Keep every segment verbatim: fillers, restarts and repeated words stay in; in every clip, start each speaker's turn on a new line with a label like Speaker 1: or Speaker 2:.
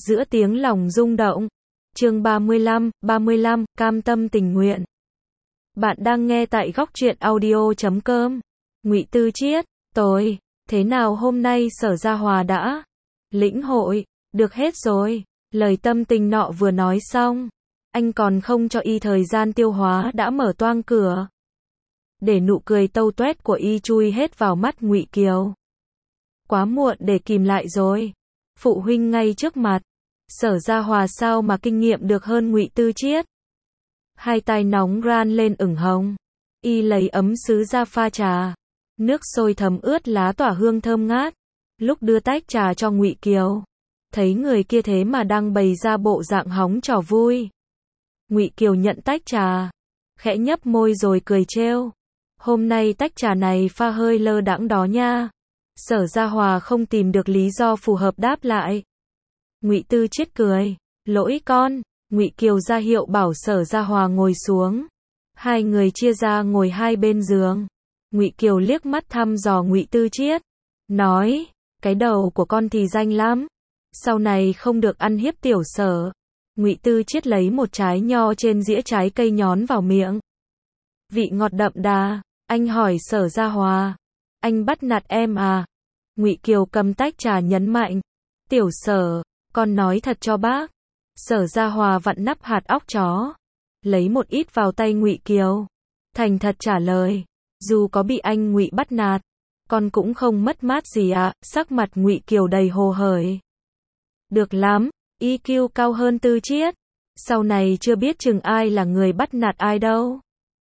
Speaker 1: giữa tiếng lòng rung động. Chương ba mươi lăm, ba mươi lăm, cam tâm tình nguyện. Bạn đang nghe tại góc truyện audio chấm com. Ngụy Tư Chiết, tôi, thế nào hôm nay Sở Gia Hòa đã lĩnh hội được hết rồi. Lời tâm tình nọ vừa nói xong, anh còn không cho y thời gian tiêu hóa đã mở toang cửa, để nụ cười tâu toét của y chui hết vào mắt Ngụy Kiều. Quá muộn để kìm lại rồi. Phụ huynh ngay trước mặt. Sở Gia Hòa sao mà kinh nghiệm được hơn Ngụy Tư Chiết. Hai tay nóng ran lên ửng hồng. Y lấy ấm sứ ra pha trà. Nước sôi thấm ướt lá tỏa hương thơm ngát. Lúc đưa tách trà cho Ngụy Kiều, thấy người kia thế mà đang bày ra bộ dạng hóng trò vui. Ngụy Kiều nhận tách trà, khẽ nhấp môi rồi cười trêu. Hôm nay tách trà này pha hơi lơ đãng đó nha. Sở Gia Hòa không tìm được lý do phù hợp đáp lại. Ngụy Tư Chiết cười, lỗi con. Ngụy Kiều ra hiệu bảo Sở Gia Hòa ngồi xuống. Hai người chia ra ngồi hai bên giường. Ngụy Kiều liếc mắt thăm dò Ngụy Tư Chiết, nói, cái đầu của con thì danh lắm, sau này không được ăn hiếp tiểu Sở. Ngụy Tư Chiết lấy một trái nho trên dĩa trái cây nhón vào miệng. Vị ngọt đậm đà. Anh hỏi Sở Gia Hòa, anh bắt nạt em à? Ngụy Kiều cầm tách trà nhấn mạnh, tiểu Sở, con nói thật cho bác. Sở Gia Hòa vặn nắp hạt óc chó, lấy một ít vào tay Ngụy Kiều, thành thật trả lời, dù có bị anh Ngụy bắt nạt, con cũng không mất mát gì ạ. À. Sắc mặt Ngụy Kiều đầy hồ hởi. Được lắm, i kiu cao hơn Tư Chiết, sau này chưa biết chừng ai là người bắt nạt ai đâu.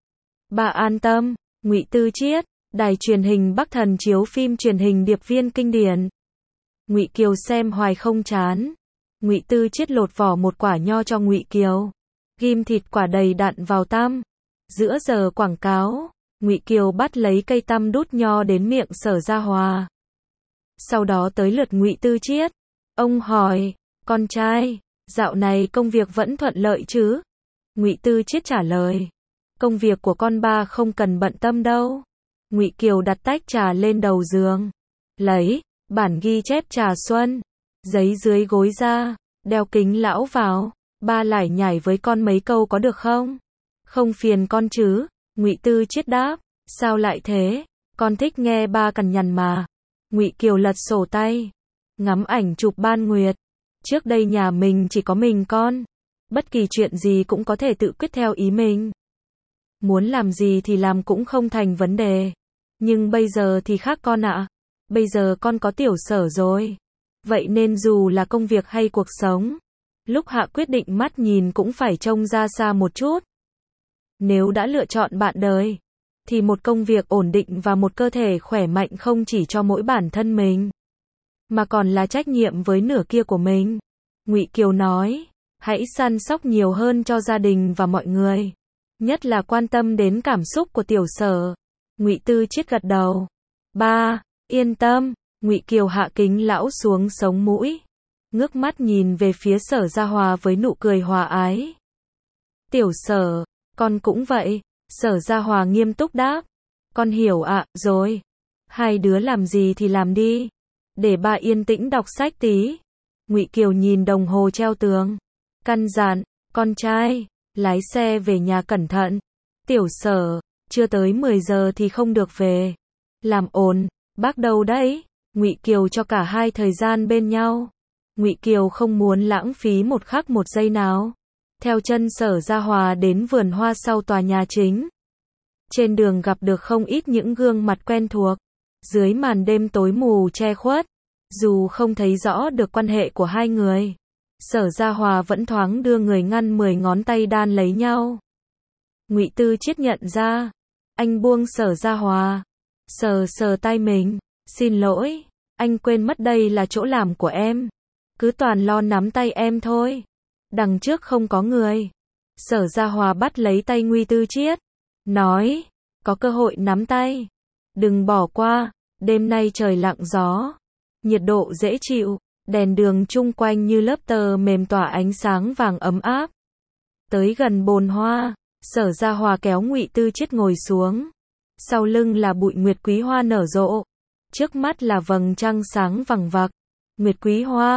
Speaker 1: Bà an tâm. Ngụy Tư Chiết, đài truyền hình Bắc Thần chiếu phim truyền hình điệp viên kinh điển. Ngụy Kiều xem hoài không chán. Ngụy Tư Chiết lột vỏ một quả nho cho Ngụy Kiều, ghim thịt quả đầy đặn vào tăm. Giữa giờ quảng cáo, Ngụy Kiều bắt lấy cây tăm đút nho đến miệng Sở Gia Hòa. Sau đó tới lượt Ngụy Tư Chiết. Ông hỏi, con trai, dạo này công việc vẫn thuận lợi chứ? Ngụy Tư Chiết trả lời, công việc của con ba không cần bận tâm đâu. Ngụy Kiều đặt tách trà lên đầu giường, lấy bản ghi chép trà xuân, giấy dưới gối ra, đeo kính lão vào. Ba lải nhải với con mấy câu có được không? Không phiền con chứ? Ngụy Tư Chiết đáp, sao lại thế? Con thích nghe ba cằn nhằn mà. Ngụy Kiều lật sổ tay, ngắm ảnh chụp ban nguyệt. Trước đây nhà mình chỉ có mình con, bất kỳ chuyện gì cũng có thể tự quyết theo ý mình. Muốn làm gì thì làm cũng không thành vấn đề. Nhưng bây giờ thì khác con ạ. À. Bây giờ con có tiểu Sở rồi. Vậy nên dù là công việc hay cuộc sống, lúc hạ quyết định mắt nhìn cũng phải trông ra xa một chút. Nếu đã lựa chọn bạn đời, thì một công việc ổn định và một cơ thể khỏe mạnh không chỉ cho mỗi bản thân mình, mà còn là trách nhiệm với nửa kia của mình. Ngụy Kiều nói, hãy săn sóc nhiều hơn cho gia đình và mọi người. Nhất là quan tâm đến cảm xúc của tiểu Sở. Ngụy Tư Chiết gật đầu. Ba, yên tâm. Ngụy Kiều hạ kính lão xuống sống mũi, ngước mắt nhìn về phía Sở Gia Hòa với nụ cười hòa ái. Tiểu Sở, con cũng vậy. Sở Gia Hòa nghiêm túc đáp. Con hiểu ạ, à, rồi. Hai đứa làm gì thì làm đi, để ba yên tĩnh đọc sách tí. Ngụy Kiều nhìn đồng hồ treo tường, căn dặn, con trai, lái xe về nhà cẩn thận. Tiểu Sở, chưa tới mười giờ thì không được về. Làm ồn. Bác đâu đấy? Ngụy Kiều cho cả hai thời gian bên nhau. Ngụy Kiều không muốn lãng phí một khắc một giây nào. Theo chân Sở Gia Hòa đến vườn hoa sau tòa nhà chính. Trên đường gặp được không ít những gương mặt quen thuộc. Dưới màn đêm tối mù che khuất, dù không thấy rõ được quan hệ của hai người, Sở Gia Hòa vẫn thoáng đưa người ngăn mười ngón tay đan lấy nhau. Ngụy Tư Chiết nhận ra, anh buông Sở Gia Hòa, sờ sờ tay mình, xin lỗi, anh quên mất đây là chỗ làm của em, cứ toàn lo nắm tay em thôi, đằng trước không có người. Sở Gia Hòa bắt lấy tay Ngụy Tư Chiết, nói, có cơ hội nắm tay, đừng bỏ qua. Đêm nay trời lặng gió, nhiệt độ dễ chịu, đèn đường chung quanh như lớp tơ mềm tỏa ánh sáng vàng ấm áp. Tới gần bồn hoa, Sở Gia Hòa kéo Ngụy Tư Chiết ngồi xuống. Sau lưng là bụi nguyệt quý hoa nở rộ, trước mắt là vầng trăng sáng vằng vặc. Nguyệt quý hoa,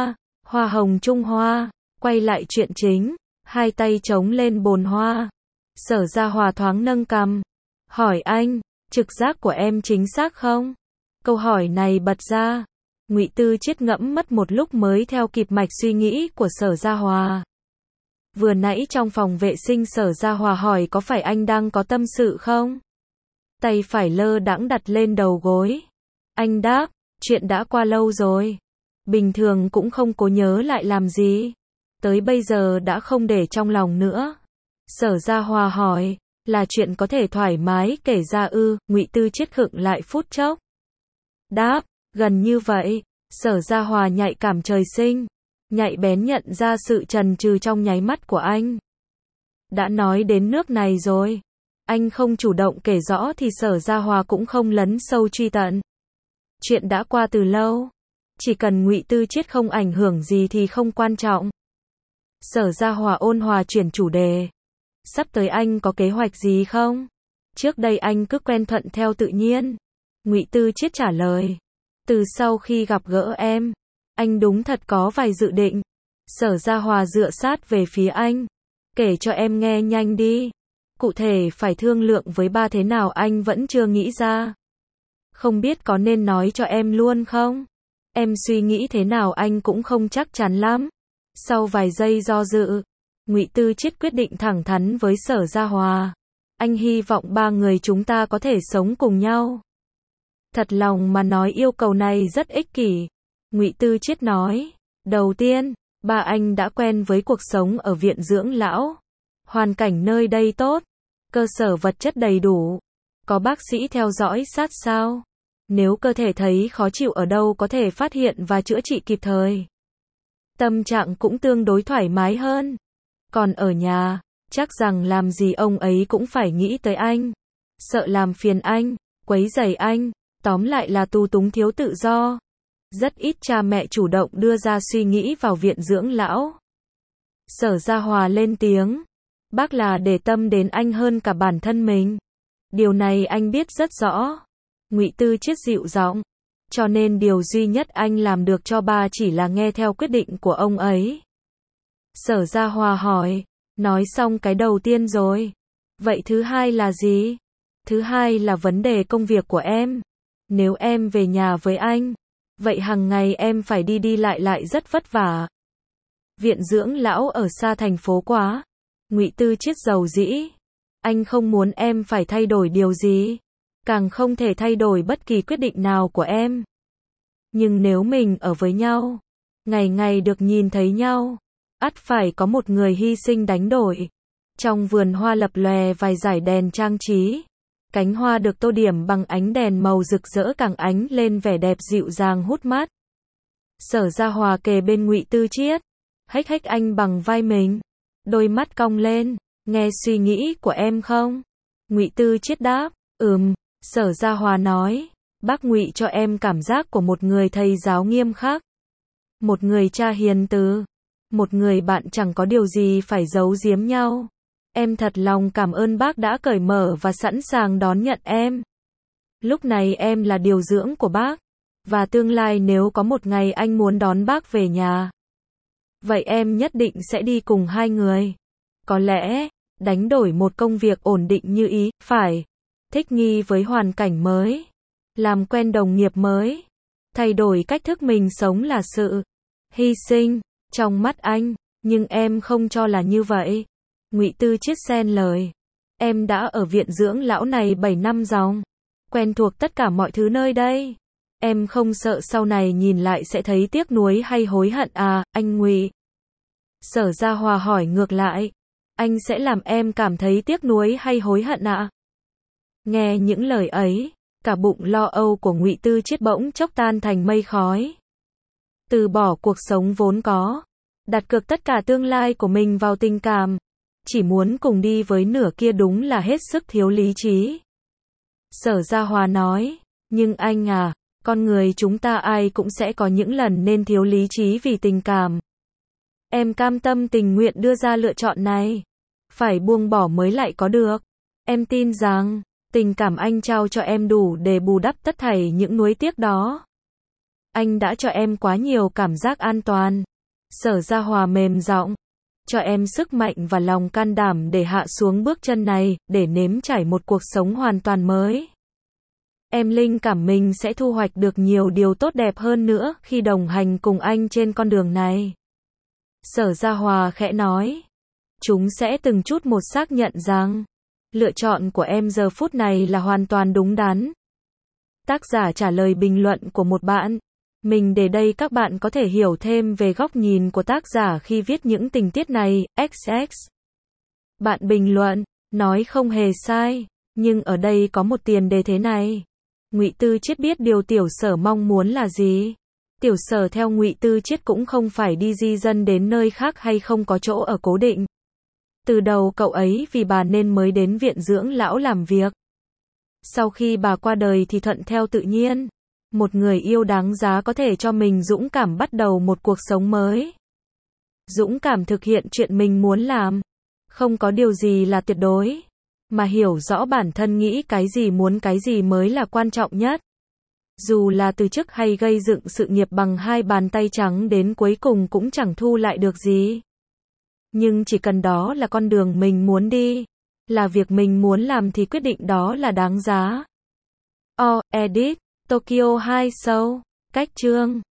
Speaker 1: Hoa hồng Trung Hoa, quay lại chuyện chính, hai tay chống lên bồn hoa. Sở Gia Hòa thoáng nâng cằm, hỏi anh, trực giác của em chính xác không? Câu hỏi này bật ra, Ngụy Tư Chiết ngẫm mất một lúc mới theo kịp mạch suy nghĩ của Sở Gia Hòa. Vừa nãy trong phòng vệ sinh Sở Gia Hòa hỏi có phải anh đang có tâm sự không? Tay phải lơ đãng đặt lên đầu gối. Anh đáp, chuyện đã qua lâu rồi. Bình thường cũng không cố nhớ lại làm gì. Tới bây giờ đã không để trong lòng nữa. Sở Gia Hòa hỏi, là chuyện có thể thoải mái kể ra ư? Ngụy Tư Chiết khựng lại phút chốc. Đáp, gần như vậy. Sở Gia Hòa nhạy cảm trời sinh, nhạy bén nhận ra sự chần chừ trong nháy mắt của anh. Đã nói đến nước này rồi, anh không chủ động kể rõ thì Sở Gia Hòa cũng không lấn sâu truy tận. Chuyện đã qua từ lâu, chỉ cần Ngụy Tư Chiết không ảnh hưởng gì thì không quan trọng. Sở Gia Hòa ôn hòa chuyển chủ đề. Sắp tới anh có kế hoạch gì không? Trước đây anh cứ quen thuận theo tự nhiên. Ngụy Tư Chiết trả lời. Từ sau khi gặp gỡ em, anh đúng thật có vài dự định. Sở Gia Hòa dựa sát về phía anh. Kể cho em nghe nhanh đi. Cụ thể phải thương lượng với ba thế nào anh vẫn chưa nghĩ ra. Không biết có nên nói cho em luôn không? Em suy nghĩ thế nào anh cũng không chắc chắn lắm. Sau vài giây do dự, Ngụy Tư Chiết quyết định thẳng thắn với Sở Gia Hòa. Anh hy vọng ba người chúng ta có thể sống cùng nhau. Thật lòng mà nói yêu cầu này rất ích kỷ. Ngụy Tư Chiết nói. Đầu tiên, ba anh đã quen với cuộc sống ở viện dưỡng lão. Hoàn cảnh nơi đây tốt. Cơ sở vật chất đầy đủ. Có bác sĩ theo dõi sát sao. Nếu cơ thể thấy khó chịu ở đâu có thể phát hiện và chữa trị kịp thời. Tâm trạng cũng tương đối thoải mái hơn. Còn ở nhà, chắc rằng làm gì ông ấy cũng phải nghĩ tới anh. Sợ làm phiền anh, quấy rầy anh, tóm lại là tù túng thiếu tự do. Rất ít cha mẹ chủ động đưa ra suy nghĩ vào viện dưỡng lão. Sở Gia Hòa lên tiếng. Bác là để tâm đến anh hơn cả bản thân mình. Điều này anh biết rất rõ. Ngụy Tư Chiết dịu giọng. Cho nên điều duy nhất anh làm được cho ba chỉ là nghe theo quyết định của ông ấy. Sở Gia Hòa hỏi. Nói xong cái đầu tiên rồi. Vậy thứ hai là gì? Thứ hai là vấn đề công việc của em. Nếu em về nhà với anh, vậy hàng ngày em phải đi đi lại lại rất vất vả. Viện dưỡng lão ở xa thành phố quá. Ngụy Tư Chiết dầu dĩ. Anh không muốn em phải thay đổi điều gì. Càng không thể thay đổi bất kỳ quyết định nào của em. Nhưng nếu mình ở với nhau, ngày ngày được nhìn thấy nhau, ắt phải có một người hy sinh đánh đổi. Trong vườn hoa lập lòe vài dải đèn trang trí. Cánh hoa được tô điểm bằng ánh đèn màu rực rỡ càng ánh lên vẻ đẹp dịu dàng hút mắt. Sở Gia Hòa kề bên Ngụy Tư Chiết, hếch hếch anh bằng vai mình, đôi mắt cong lên, nghe suy nghĩ của em không? Ngụy Tư Chiết đáp, ừm. Sở Gia Hòa nói, bác Ngụy cho em cảm giác của một người thầy giáo nghiêm khắc, một người cha hiền từ, một người bạn chẳng có điều gì phải giấu giếm nhau. Em thật lòng cảm ơn bác đã cởi mở và sẵn sàng đón nhận em. Lúc này em là điều dưỡng của bác, và tương lai nếu có một ngày anh muốn đón bác về nhà, vậy em nhất định sẽ đi cùng hai người. Có lẽ, đánh đổi một công việc ổn định như ý, phải, thích nghi với hoàn cảnh mới, làm quen đồng nghiệp mới, thay đổi cách thức mình sống là sự hy sinh, trong mắt anh, nhưng em không cho là như vậy. Ngụy Tư Chiết xen lời. Em đã ở viện dưỡng lão này bảy năm dòng, quen thuộc tất cả mọi thứ nơi đây. Em không sợ sau này nhìn lại sẽ thấy tiếc nuối hay hối hận à, anh Ngụy? Sở Gia Hòa hỏi ngược lại. Anh sẽ làm em cảm thấy tiếc nuối hay hối hận ạ? À? Nghe những lời ấy, cả bụng lo âu của Ngụy Tư Chiết bỗng chốc tan thành mây khói. Từ bỏ cuộc sống vốn có, đặt cược tất cả tương lai của mình vào tình cảm, chỉ muốn cùng đi với nửa kia đúng là hết sức thiếu lý trí. Sở Gia Hòa nói, nhưng anh à, con người chúng ta ai cũng sẽ có những lần nên thiếu lý trí vì tình cảm. Em cam tâm tình nguyện đưa ra lựa chọn này. Phải buông bỏ mới lại có được. Em tin rằng, tình cảm anh trao cho em đủ để bù đắp tất thảy những nuối tiếc đó. Anh đã cho em quá nhiều cảm giác an toàn. Sở Gia Hòa mềm giọng. Cho em sức mạnh và lòng can đảm để hạ xuống bước chân này, để nếm trải một cuộc sống hoàn toàn mới. Em linh cảm mình sẽ thu hoạch được nhiều điều tốt đẹp hơn nữa khi đồng hành cùng anh trên con đường này. Sở Gia Hòa khẽ nói. Chúng sẽ từng chút một xác nhận rằng, lựa chọn của em giờ phút này là hoàn toàn đúng đắn. Tác giả trả lời bình luận của một bạn. Mình để đây các bạn có thể hiểu thêm về góc nhìn của tác giả khi viết những tình tiết này. xx Bạn bình luận, nói không hề sai, nhưng ở đây có một tiền đề thế này. Ngụy Tư Chiết biết điều Tiểu Sở mong muốn là gì. Tiểu Sở theo Ngụy Tư Chiết cũng không phải đi di dân đến nơi khác hay không có chỗ ở cố định. Từ đầu cậu ấy vì bà nên mới đến viện dưỡng lão làm việc. Sau khi bà qua đời thì thuận theo tự nhiên. Một người yêu đáng giá có thể cho mình dũng cảm bắt đầu một cuộc sống mới. Dũng cảm thực hiện chuyện mình muốn làm. Không có điều gì là tuyệt đối. Mà hiểu rõ bản thân nghĩ cái gì muốn cái gì mới là quan trọng nhất. Dù là từ chức hay gây dựng sự nghiệp bằng hai bàn tay trắng đến cuối cùng cũng chẳng thu lại được gì. Nhưng chỉ cần đó là con đường mình muốn đi, là việc mình muốn làm thì quyết định đó là đáng giá. O. Edit, Tokyo hai Show, cách chương.